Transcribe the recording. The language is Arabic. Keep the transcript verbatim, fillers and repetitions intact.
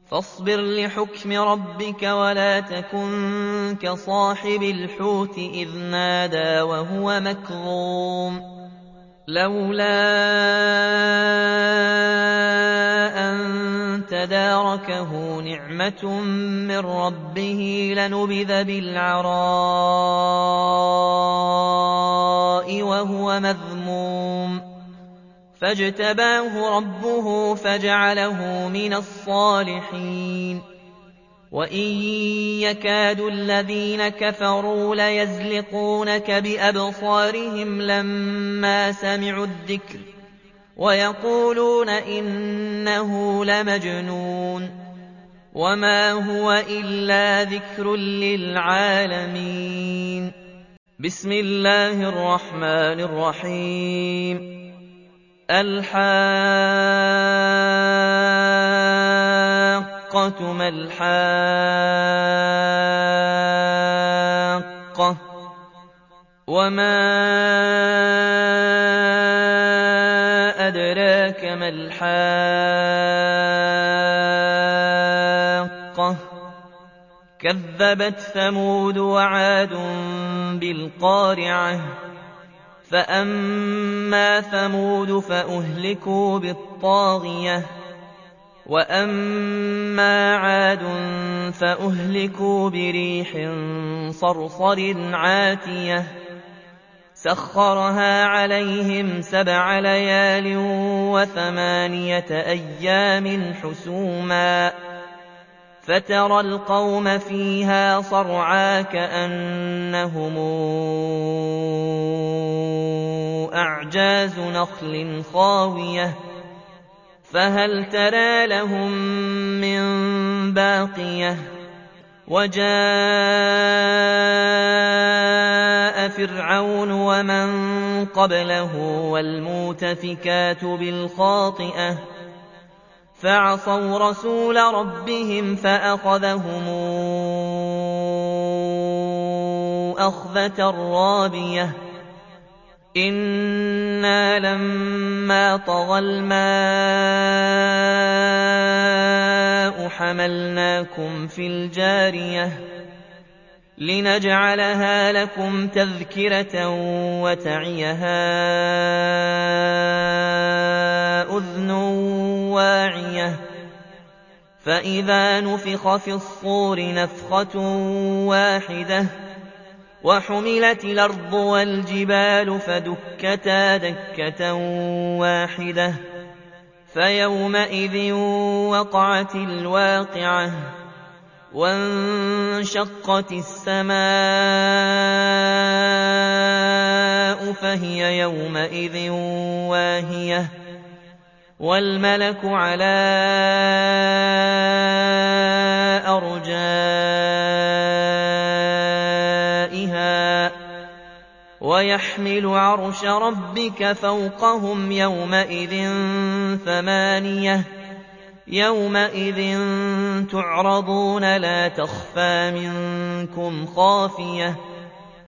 فاصبر لحكم ربك ولا تكن كصاحب الحوت إذ نادى وهو مكظوم لولا أن تداركه نعمة من ربه لنبذ بالعراء وهو مذموم فاجتباه ربه فجعله من الصالحين وإن يكاد الذين كفروا ليزلقونك بأبصارهم لما سمعوا الذكر ويقولون إنه لمجنون وما هو إلا ذكر للعالمين. بسم الله الرحمن الرحيم. الحاقة ما الحاقة وما أدراك ما الحاقة كذبت ثمود وعاد بالقارعة فأما ثمود فأهلكوا بالطاغية وأما عاد فأهلكوا بريح صرصر عاتية سخرها عليهم سبع ليال وثمانية أيام حسوما فترى القوم فيها صرعى كأنهم أعجاز نخل خاوية فهل ترى لهم من باقية وجاء فرعون ومن قبله والمؤتفكات بالخاطئة فعصوا رسول ربهم فأخذهم أخذة رابية إنا لما طغى الماء حملناكم في الجارية لنجعلها لكم تذكرة وتعيها أذن واعية فإذا نفخ في الصور نفخة واحدة وحملت الأرض والجبال فدكتا دكة واحدة فيومئذ وقعت الواقعة وانشقت السماء فهي يومئذ واهية والملك على أرجائها ويحمل عرش ربك فوقهم يومئذ ثمانية يومئذ تعرضون لا تخفى منكم خافية